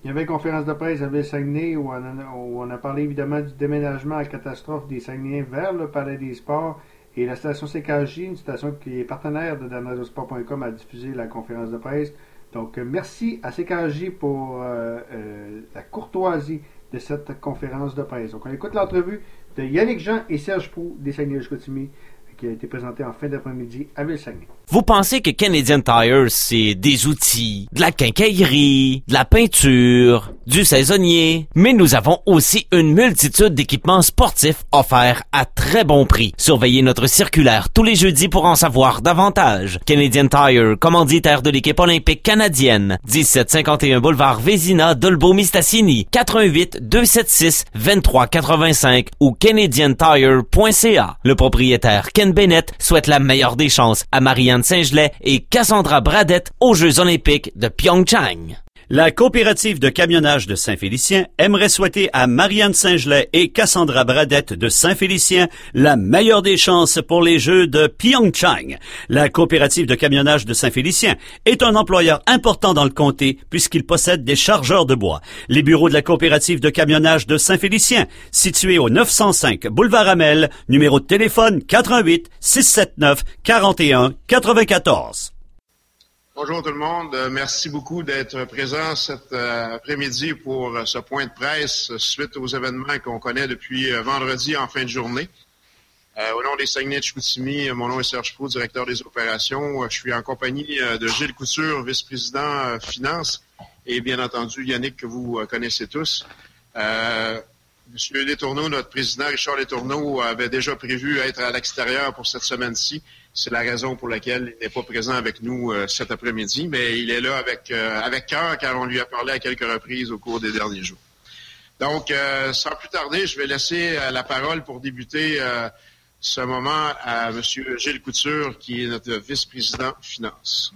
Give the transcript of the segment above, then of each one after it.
Il y avait une conférence de presse à Ville-Saguenay où on a parlé évidemment du déménagement à catastrophe des Saguenayens vers le Palais des Sports. Et la station CKJ, une station qui est partenaire de danradosport.com, a diffusé la conférence de presse. Donc, merci à CKJ pour la courtoisie de cette conférence de presse. Donc, on écoute l'entrevue de Yannick Jean et Serge Proulx des Saguenay-Chicoutimi qui a été présentée en fin d'après-midi à Ville-Saguenay. Vous pensez que Canadian Tire, c'est des outils, de la quincaillerie, de la peinture, du saisonnier, mais nous avons aussi une multitude d'équipements sportifs offerts à très bon prix. Surveillez notre circulaire tous les jeudis pour en savoir davantage. Canadian Tire, commanditaire de l'équipe olympique canadienne. 1751 boulevard Vézina, Dolbeau-Mistassini, 418-276-2385 ou canadiantire.ca. Le propriétaire Ken Bennett souhaite la meilleure des chances à Marianne Saint-Gelais et Cassandra Bradette aux Jeux olympiques de Pyeongchang. La coopérative de camionnage de Saint-Félicien aimerait souhaiter à Marianne Saint-Gelais et Cassandra Bradette de Saint-Félicien la meilleure des chances pour les Jeux de Pyeongchang. La coopérative de camionnage de Saint-Félicien est un employeur important dans le comté puisqu'il possède des chargeurs de bois. Les bureaux de la coopérative de camionnage de Saint-Félicien, situés au 905 boulevard Amel, numéro de téléphone 88 679 41 94. Bonjour tout le monde. Merci beaucoup d'être présent cet après-midi pour ce point de presse suite aux événements qu'on connaît depuis vendredi en fin de journée. Au nom des Saguenay-Chicoutimi, mon nom est Serge Proulx, directeur des opérations. Je suis en compagnie de Gilles Couture, vice-président finance, et bien entendu Yannick que vous connaissez tous. Monsieur Letourneau, notre président Richard Letourneau, avait déjà prévu être à l'extérieur pour cette semaine-ci. C'est la raison pour laquelle il n'est pas présent avec nous cet après-midi, mais il est là avec cœur car on lui a parlé à quelques reprises au cours des derniers jours. Donc, sans plus tarder, je vais laisser la parole pour débuter ce moment à Monsieur Gilles Couture, qui est notre vice-président finance.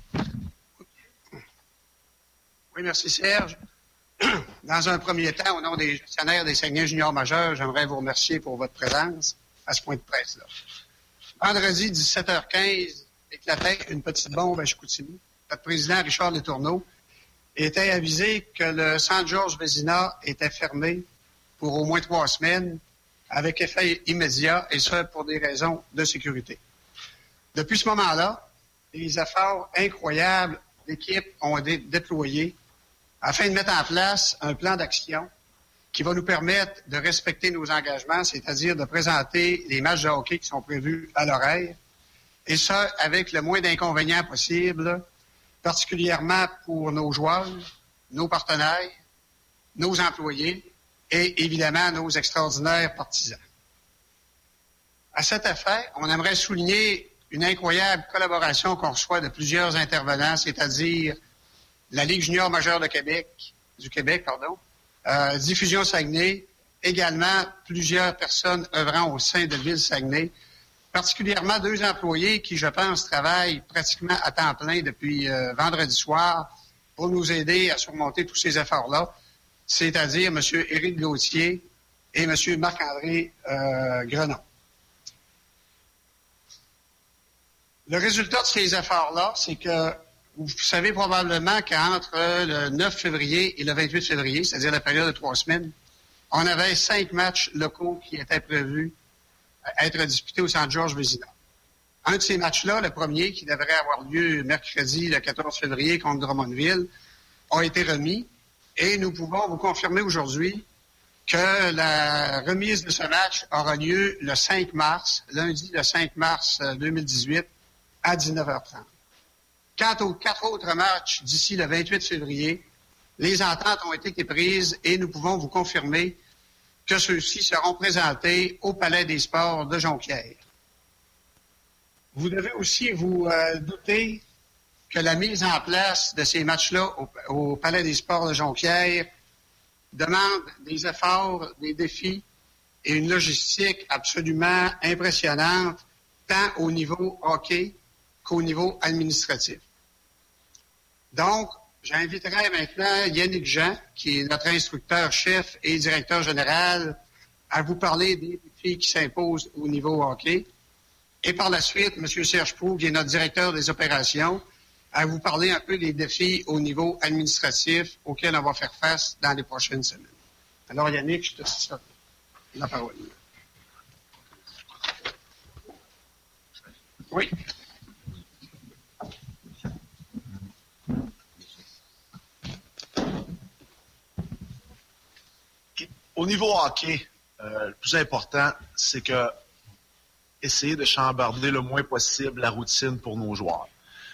Oui, merci Serge. Dans un premier temps, au nom des gestionnaires des Saguenay juniors majeurs, j'aimerais vous remercier pour votre présence à ce point de presse-là. Vendredi, 17h15, éclatait une petite bombe à Chicoutimi. Notre président, Richard Letourneau, était avisé que le centre Georges Vézina était fermé pour au moins 3 semaines, avec effet immédiat, et ce, pour des raisons de sécurité. Depuis ce moment-là, des efforts incroyables d'équipe ont été déployés afin de mettre en place un plan d'action qui va nous permettre de respecter nos engagements, c'est-à-dire de présenter les matchs de hockey qui sont prévus à l'horaire, et ça avec le moins d'inconvénients possible, particulièrement pour nos joueurs, nos partenaires, nos employés et évidemment nos extraordinaires partisans. À cet effet, on aimerait souligner une incroyable collaboration qu'on reçoit de plusieurs intervenants, c'est-à-dire la Ligue junior majeure du Québec, Diffusion Saguenay, également plusieurs personnes œuvrant au sein de Ville-Saguenay, particulièrement 2 employés qui, je pense, travaillent pratiquement à temps plein depuis vendredi soir pour nous aider à surmonter tous ces efforts-là, c'est-à-dire M. Éric Gauthier et M. Marc-André Grenon. Le résultat de ces efforts-là, c'est que vous savez probablement qu'entre le 9 février et le 28 février, c'est-à-dire la période de 3 semaines, on avait 5 matchs locaux qui étaient prévus être disputés au centre Georges Vézina. Un de ces matchs-là, le premier, qui devrait avoir lieu mercredi, le 14 février, contre Drummondville, a été remis. Et nous pouvons vous confirmer aujourd'hui que la remise de ce match aura lieu le 5 mars, lundi le 5 mars 2018, à 19h30. Quant aux 4 autres matchs d'ici le 28 février, les ententes ont été prises et nous pouvons vous confirmer que ceux-ci seront présentés au Palais des Sports de Jonquière. Vous devez aussi vous douter que la mise en place de ces matchs-là au Palais des Sports de Jonquière demande des efforts, des défis et une logistique absolument impressionnante, tant au niveau hockey qu'au niveau administratif. Donc, j'inviterai maintenant Yannick Jean, qui est notre instructeur-chef et directeur général, à vous parler des défis qui s'imposent au niveau hockey. Et par la suite, M. Serge Proulx, qui est notre directeur des opérations, à vous parler un peu des défis au niveau administratif auxquels on va faire face dans les prochaines semaines. Alors, Yannick, je te cède la parole. Oui. Au niveau hockey, le plus important, c'est que essayer de chambarder le moins possible la routine pour nos joueurs.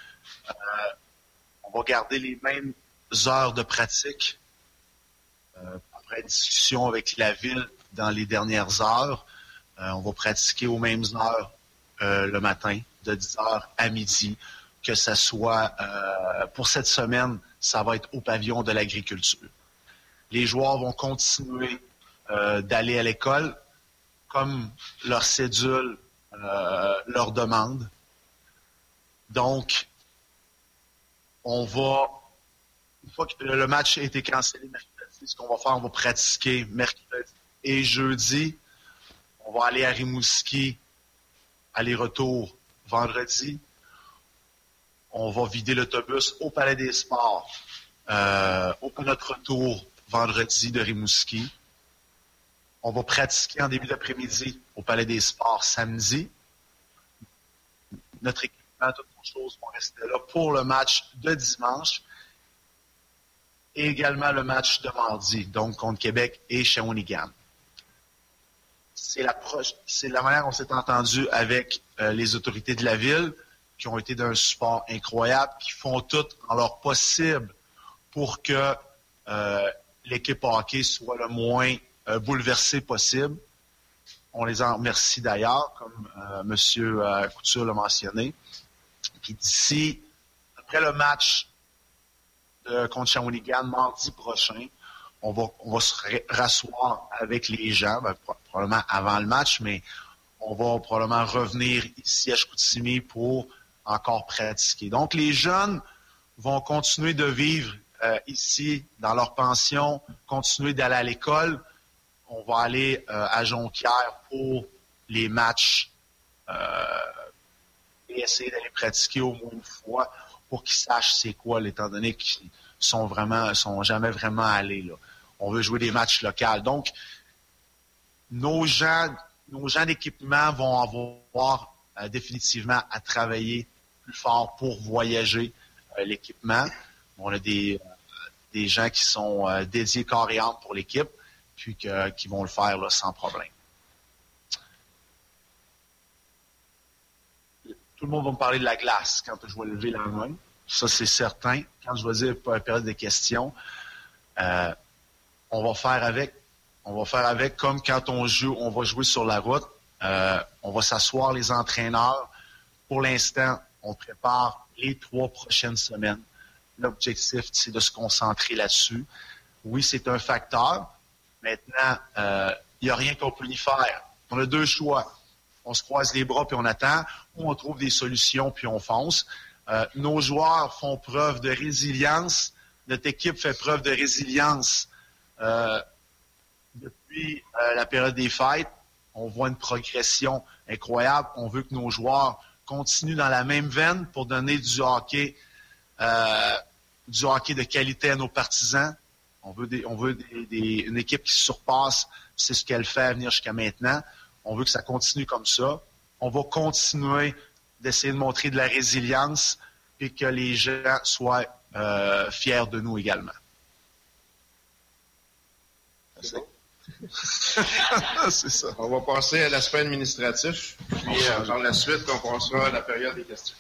On va garder les mêmes heures de pratique. Après discussion avec la ville dans les dernières heures, on va pratiquer aux mêmes heures le matin, de 10h à midi, que ça soit pour cette semaine, ça va être au pavillon de l'agriculture. Les joueurs vont continuer d'aller à l'école comme leur cédule leur demande. Donc, on va, une fois que le match a été cancellé mercredi, ce qu'on va faire, on va pratiquer mercredi et jeudi. On va aller à Rimouski, aller-retour vendredi. On va vider l'autobus au Palais des Sports au notre retour vendredi de Rimouski. On va pratiquer en début d'après-midi au Palais des Sports samedi. Notre équipement, toutes nos choses vont rester là pour le match de dimanche et également le match de mardi, donc contre Québec et Shawinigan. C'est la manière dont on s'est entendu avec les autorités de la ville qui ont été d'un support incroyable, qui font tout en leur possible pour que l'équipe hockey soit le moins bouleversée possible. On les en remercie d'ailleurs, comme M. Couture l'a mentionné. Puis d'ici, après le match contre Shawinigan, mardi prochain, on va se rasseoir avec les gens, probablement avant le match, mais on va probablement revenir ici à Chicoutimi pour encore pratiquer. Donc, les jeunes vont continuer de vivre ici dans leur pension, continuer d'aller à l'école. On va aller à Jonquière pour les matchs et essayer d'aller pratiquer au moins une fois pour qu'ils sachent c'est quoi, étant donné qu'ils sont jamais vraiment allés là. On veut jouer des matchs locaux. Donc, nos gens d'équipement vont avoir définitivement à travailler plus fort pour voyager l'équipement. On a des gens qui sont dédiés corps et âme pour l'équipe, puis qui vont le faire là, sans problème. Tout le monde va me parler de la glace quand je vais lever la main. Ça, c'est certain. Quand je vais dire période de questions, on va faire avec comme quand on va jouer sur la route. On va s'asseoir les entraîneurs. Pour l'instant, on prépare les 3 prochaines semaines. L'objectif, c'est de se concentrer là-dessus. Oui, c'est un facteur. Maintenant, il n'y a rien qu'on peut y faire. On a 2 choix. On se croise les bras puis on attend, ou on trouve des solutions puis on fonce. Nos joueurs font preuve de résilience. Notre équipe fait preuve de résilience depuis la période des fêtes. On voit une progression incroyable. On veut que nos joueurs continuent dans la même veine pour donner du hockey de qualité à nos partisans. On veut une équipe qui se surpasse. C'est ce qu'elle fait à venir jusqu'à maintenant. On veut que ça continue comme ça. On va continuer d'essayer de montrer de la résilience et que les gens soient fiers de nous également. C'est bon. C'est ça. On va passer à l'aspect administratif. Puis par la suite, on passera à la période des questions.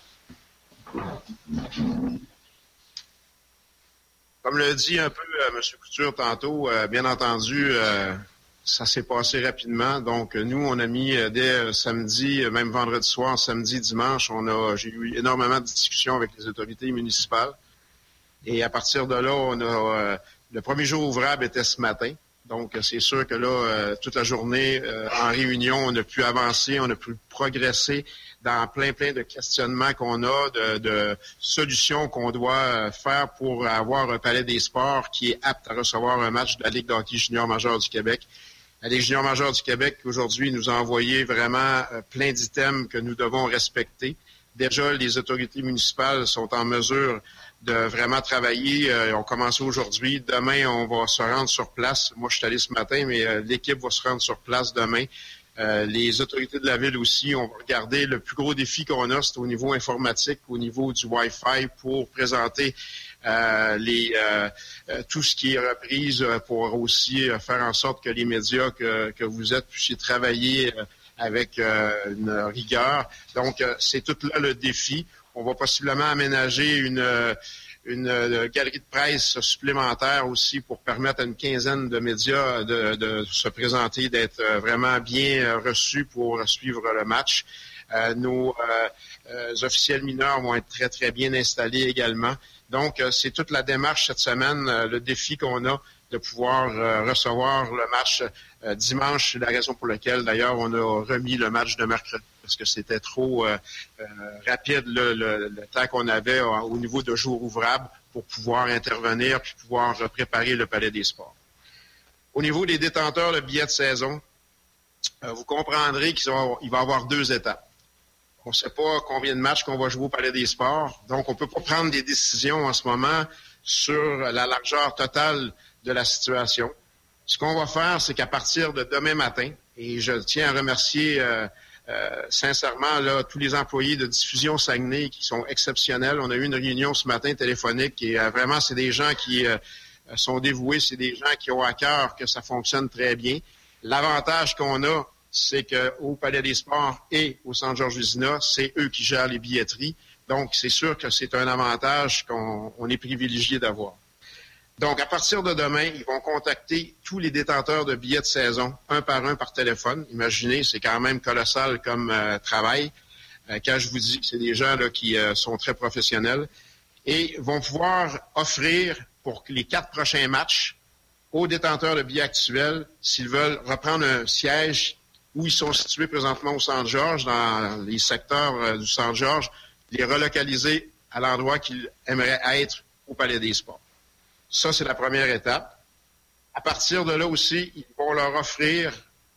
Comme l'a dit un peu M. Couture tantôt, bien entendu, ça s'est passé rapidement. Donc, nous, on a mis dès samedi, même vendredi soir, samedi, dimanche, j'ai eu énormément de discussions avec les autorités municipales. Et à partir de là, le premier jour ouvrable était ce matin. Donc, c'est sûr que là, toute la journée, en réunion, on a pu avancer, on a pu progresser dans plein de questionnements qu'on a, de solutions qu'on doit faire pour avoir un palais des sports qui est apte à recevoir un match de la Ligue de hockey junior majeure du Québec. La Ligue junior majeure du Québec, aujourd'hui, nous a envoyé vraiment plein d'items que nous devons respecter. Déjà, les autorités municipales sont en mesure de vraiment travailler. On commence aujourd'hui. Demain, on va se rendre sur place. Moi, je suis allé ce matin, mais l'équipe va se rendre sur place demain. Les autorités de la ville aussi, on va regarder. Le plus gros défi qu'on a, c'est au niveau informatique, au niveau du Wi-Fi pour présenter tout ce qui est reprise pour aussi faire en sorte que les médias que vous êtes puissent travailler avec une rigueur. Donc, c'est tout là le défi. On va possiblement aménager une galerie de presse supplémentaire aussi pour permettre à une quinzaine de médias de se présenter, d'être vraiment bien reçus pour suivre le match. Nos officiels mineurs vont être très, très bien installés également. Donc, c'est toute la démarche cette semaine, le défi qu'on a de pouvoir recevoir le match dimanche. C'est la raison pour laquelle, d'ailleurs, on a remis le match de mercredi parce que c'était trop rapide le temps qu'on avait au niveau de jours ouvrables pour pouvoir intervenir puis pouvoir préparer le Palais des Sports. Au niveau des détenteurs de billets de saison, vous comprendrez qu'il va y avoir 2 étapes. On ne sait pas combien de matchs qu'on va jouer au Palais des Sports, donc on ne peut pas prendre des décisions en ce moment sur la largeur totale de la situation. Ce qu'on va faire, c'est qu'à partir de demain matin, et je tiens à remercier sincèrement là, tous les employés de Diffusion Saguenay qui sont exceptionnels. On a eu une réunion ce matin téléphonique et vraiment, c'est des gens qui sont dévoués, c'est des gens qui ont à cœur que ça fonctionne très bien. L'avantage qu'on a, c'est qu'au Palais des Sports et au Centre Georges Vézina, c'est eux qui gèrent les billetteries. Donc, c'est sûr que c'est un avantage qu'on est privilégié d'avoir. Donc, à partir de demain, ils vont contacter tous les détenteurs de billets de saison, un par téléphone. Imaginez, c'est quand même colossal comme travail. Quand je vous dis que c'est des gens là, qui sont très professionnels, et vont pouvoir offrir pour les 4 prochains matchs aux détenteurs de billets actuels, s'ils veulent reprendre un siège où ils sont situés présentement au Centre-Georges, dans les secteurs du Centre-Georges, les relocaliser à l'endroit qu'ils aimeraient être au Palais des Sports. Ça, c'est la première étape. À partir de là aussi, ils vont leur offrir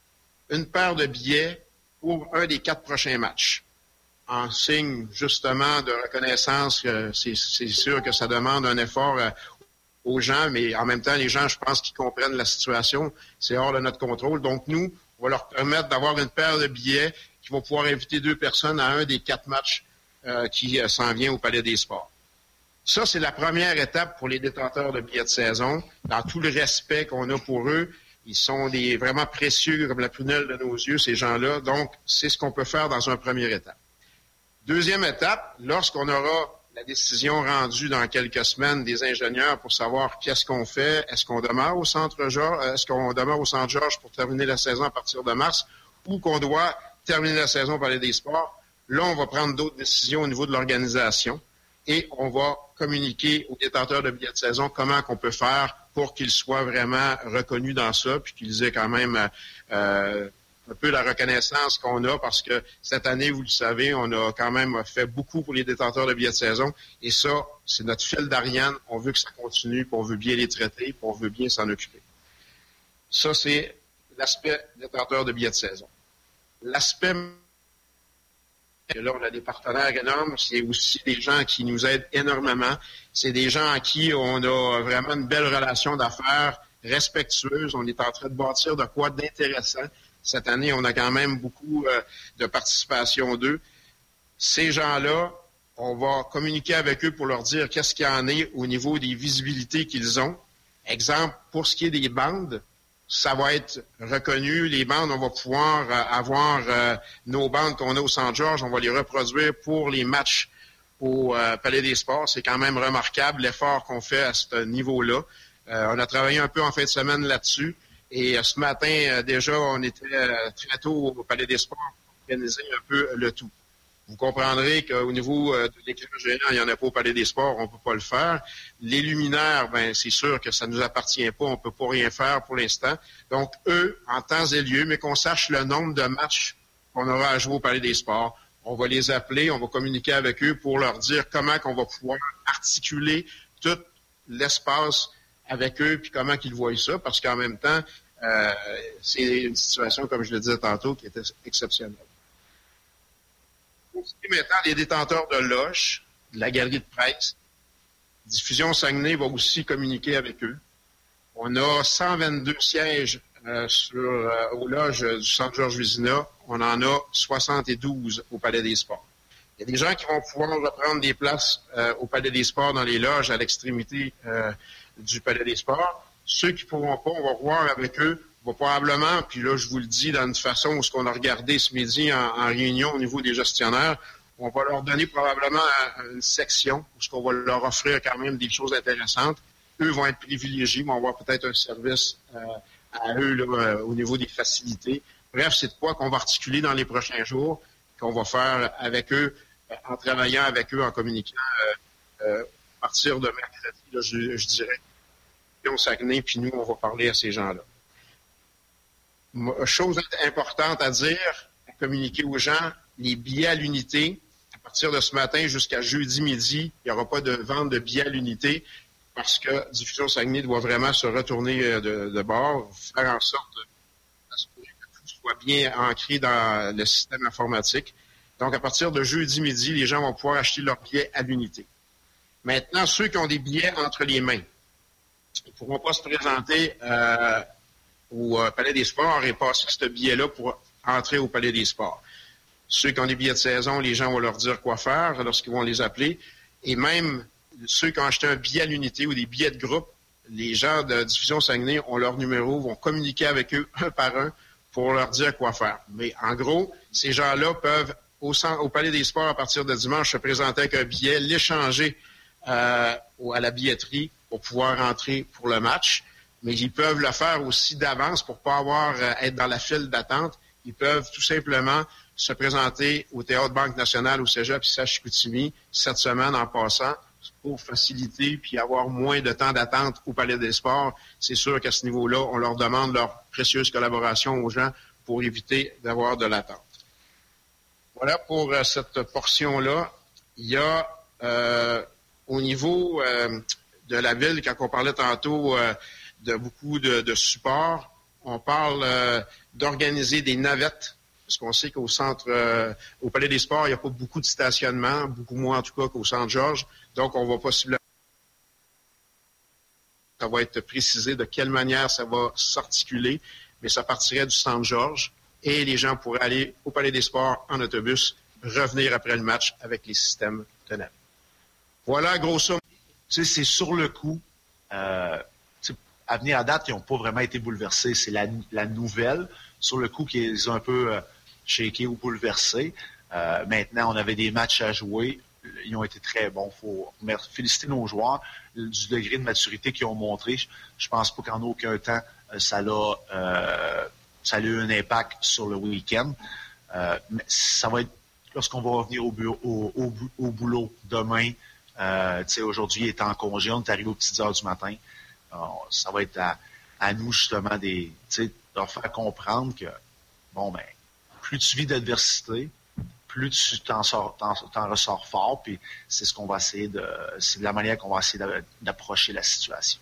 une paire de billets pour un des 4 prochains matchs. En signe, justement, de reconnaissance, c'est sûr que ça demande un effort aux gens, mais en même temps, les gens, je pense qu'ils comprennent la situation. C'est hors de notre contrôle. Donc, nous, on va leur permettre d'avoir une paire de billets qui vont pouvoir inviter 2 personnes à un des 4 matchs qui s'en vient au Palais des Sports. Ça, c'est la première étape pour les détenteurs de billets de saison. Dans tout le respect qu'on a pour eux, ils sont vraiment précieux comme la prunelle de nos yeux, ces gens-là. Donc, c'est ce qu'on peut faire dans une première étape. Deuxième étape, lorsqu'on aura la décision rendue dans quelques semaines des ingénieurs pour savoir qu'est-ce qu'on fait, est-ce qu'on demeure au Centre Georges pour terminer la saison à partir de mars ou qu'on doit terminer la saison au Palais des Sports, là, on va prendre d'autres décisions au niveau de l'organisation et on va communiquer aux détenteurs de billets de saison comment qu'on peut faire pour qu'ils soient vraiment reconnus dans ça puis qu'ils aient quand même un peu la reconnaissance qu'on a parce que cette année, vous le savez, on a quand même fait beaucoup pour les détenteurs de billets de saison et ça, c'est notre fil d'Ariane. On veut que ça continue, puis on veut bien les traiter, puis on veut bien s'en occuper. Ça, c'est l'aspect détenteur de billets de saison. L'aspect, là, on a des partenaires énormes, c'est aussi des gens qui nous aident énormément. C'est des gens à qui on a vraiment une belle relation d'affaires respectueuse. On est en train de bâtir de quoi d'intéressant. Cette année, on a quand même beaucoup de participation d'eux. Ces gens-là, on va communiquer avec eux pour leur dire qu'est-ce qu'il y en est au niveau des visibilités qu'ils ont. Exemple, pour ce qui est des bandes, ça va être reconnu. Les bandes, on va pouvoir avoir nos bandes qu'on a au Centre-Georges, on va les reproduire pour les matchs au Palais des Sports. C'est quand même remarquable l'effort qu'on fait à ce niveau-là. On a travaillé un peu en fin de semaine là-dessus. Et ce matin, déjà, on était très tôt au Palais des Sports pour organiser un peu le tout. Vous comprendrez qu'au niveau de l'écran géant, il n'y en a pas au Palais des Sports, on ne peut pas le faire. Les luminaires, c'est sûr que ça ne nous appartient pas, on ne peut pas rien faire pour l'instant. Donc, eux, en temps et lieu, mais qu'on sache le nombre de matchs qu'on aura à jouer au Palais des Sports, on va les appeler, on va communiquer avec eux pour leur dire comment qu'on va pouvoir articuler tout l'espace avec eux, puis comment qu'ils voient ça, parce qu'en même temps, c'est une situation, comme je le disais tantôt, qui était exceptionnelle. Maintenant, les détenteurs de loges, de la galerie de presse, Diffusion Saguenay va aussi communiquer avec eux. On a 122 sièges aux loges du Centre Georges Vézina. On en a 72 au Palais des Sports. Il y a des gens qui vont pouvoir reprendre des places au Palais des Sports dans les loges à l'extrémité du Palais des Sports. Ceux qui ne pourront pas, on va voir avec eux. On va probablement, puis là, je vous le dis d'une façon où ce qu'on a regardé ce midi en réunion au niveau des gestionnaires, on va leur donner probablement une section où ce qu'on va leur offrir quand même des choses intéressantes. Eux vont être privilégiés, vont avoir peut-être un service à eux là, au niveau des facilités. Bref, c'est de quoi qu'on va articuler dans les prochains jours, qu'on va faire avec eux, en travaillant avec eux, en communiquant à partir de mercredi, là, je dirais, au Saguenay, puis nous, on va parler à ces gens-là. Chose importante à dire, à communiquer aux gens, les billets à l'unité, à partir de ce matin jusqu'à jeudi midi, il n'y aura pas de vente de billets à l'unité parce que Diffusion Saguenay doit vraiment se retourner de bord, faire en sorte d'assurer que tout soit bien ancré dans le système informatique. Donc, à partir de jeudi midi, les gens vont pouvoir acheter leurs billets à l'unité. Maintenant, ceux qui ont des billets entre les mains, ils ne pourront pas se présenter au Palais des Sports et passer ce billet-là pour entrer au Palais des Sports. Ceux qui ont des billets de saison, les gens vont leur dire quoi faire lorsqu'ils vont les appeler. Et même ceux qui ont acheté un billet à l'unité ou des billets de groupe, les gens de Diffusion Saguenay ont leur numéro, vont communiquer avec eux un par un pour leur dire quoi faire. Mais en gros, ces gens-là peuvent, au Palais des Sports, à partir de dimanche, se présenter avec un billet, l'échanger à la billetterie pour pouvoir entrer pour le match. Mais ils peuvent le faire aussi d'avance pour ne pas être dans la file d'attente. Ils peuvent tout simplement se présenter au Théâtre Banque Nationale, au Cégep et à Chicoutimi cette semaine en passant pour faciliter puis avoir moins de temps d'attente au Palais des Sports. C'est sûr qu'à ce niveau-là, on leur demande leur précieuse collaboration aux gens pour éviter d'avoir de l'attente. Voilà pour cette portion-là. Il y a au niveau de la ville, quand on parlait tantôt de beaucoup de supports, on parle d'organiser des navettes, parce qu'on sait qu'au centre, au Palais des Sports, il n'y a pas beaucoup de stationnement, beaucoup moins en tout cas qu'au Centre Georges. Donc, on va possiblement... Ça va être précisé de quelle manière ça va s'articuler, mais ça partirait du Centre Georges et les gens pourraient aller au Palais des Sports en autobus, revenir après le match avec les systèmes de navette. Voilà, grosso modo. Tu sais, c'est sur le coup. À venir à date, ils n'ont pas vraiment été bouleversés. C'est la nouvelle, sur le coup, qu'ils ont un peu shaké ou bouleversé. Maintenant, on avait des matchs à jouer. Ils ont été très bons. Il faut féliciter nos joueurs du degré de maturité qu'ils ont montré. Je pense pas qu'en aucun temps, ça a eu un impact sur le week-end. Mais ça va être, lorsqu'on va revenir au boulot demain, aujourd'hui, il est en congé, on est arrivé aux petites heures du matin. Ça va être à nous, justement, de leur faire comprendre que, plus tu vis d'adversité, plus tu t'en ressors fort, puis c'est c'est de la manière qu'on va essayer d'approcher la situation.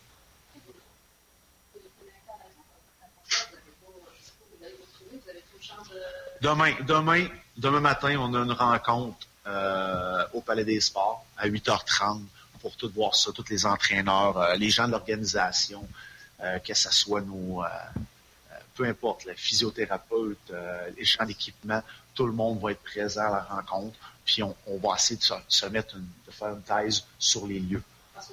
Demain matin, on a une rencontre au Palais des Sports à 8h30 pour tout voir ça, tous les entraîneurs, les gens de l'organisation, que ce soit peu importe, les physiothérapeutes, les gens d'équipement, tout le monde va être présent à la rencontre, puis on va essayer de faire une thèse sur les lieux.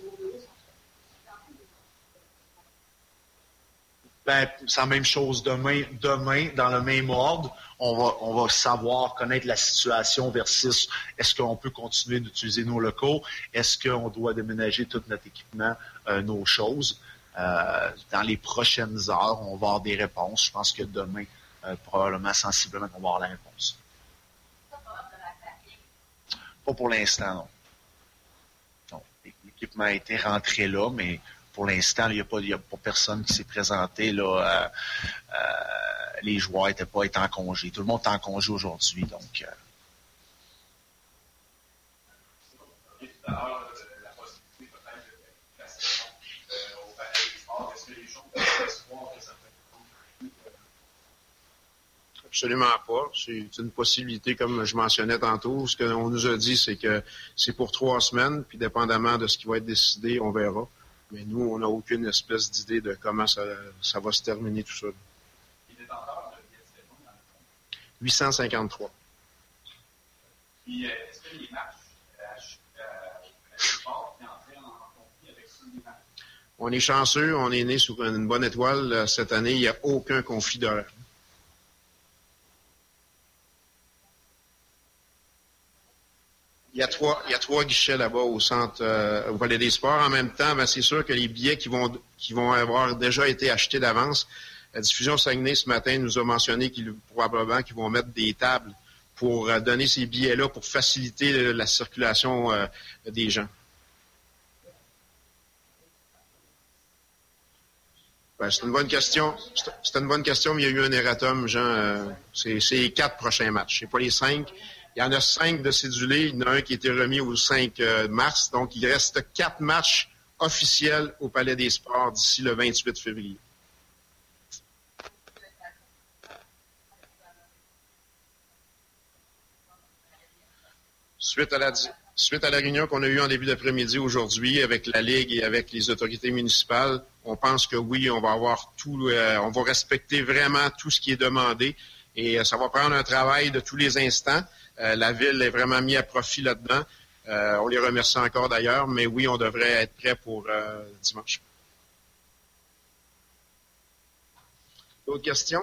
C'est la même chose demain, dans le même ordre, on va savoir connaître la situation versus est-ce qu'on peut continuer d'utiliser nos locaux, est-ce qu'on doit déménager tout notre équipement, nos choses. Dans les prochaines heures, on va avoir des réponses. Je pense que demain, probablement, sensiblement, on va avoir la réponse. Pas pour l'instant, non. L'équipement a été rentré là, mais pour l'instant, il n'y a pas personne qui s'est présenté. Là, les joueurs n'étaient pas en congé. Tout le monde est en congé aujourd'hui. Donc, Absolument pas. C'est une possibilité, comme je mentionnais tantôt. Ce qu'on nous a dit, c'est que c'est pour 3 semaines, puis dépendamment de ce qui va être décidé, on verra. Mais nous, on n'a aucune espèce d'idée de comment ça va se terminer tout ça. 853. Puis, est-ce que les matchs on est chanceux, on est né sous une bonne étoile. Cette année, il n'y a aucun conflit d'horaire. Il y a trois guichets là-bas au centre, au Palais des Sports. En même temps, c'est sûr que les billets qui vont avoir déjà été achetés d'avance. La diffusion Saguenay ce matin nous a mentionné qu'ils vont mettre des tables pour donner ces billets-là pour faciliter la circulation des gens. C'est une bonne question. C'est une bonne question, mais il y a eu un erratum, Jean. C'est les 4 prochains matchs. C'est pas les 5. Il y en a 5 de cédulés. Il y en a un qui a été remis au 5 mars. Donc, il reste 4 matchs officiels au Palais des Sports d'ici le 28 février. Suite à la réunion qu'on a eue en début d'après-midi aujourd'hui avec la Ligue et avec les autorités municipales, on pense que oui, on va avoir tout, on va respecter vraiment tout ce qui est demandé et ça va prendre un travail de tous les instants. La Ville est vraiment mise à profit là-dedans. On les remercie encore d'ailleurs, mais oui, on devrait être prêt pour dimanche. D'autres questions?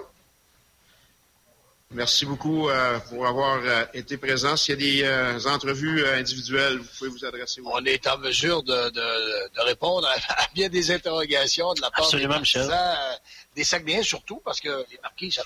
Merci beaucoup pour avoir été présent. S'il y a des entrevues individuelles, vous pouvez vous adresser. On est en mesure de répondre à bien des interrogations de la part des partisans, des Saguenayens surtout, parce que les Marquis, ça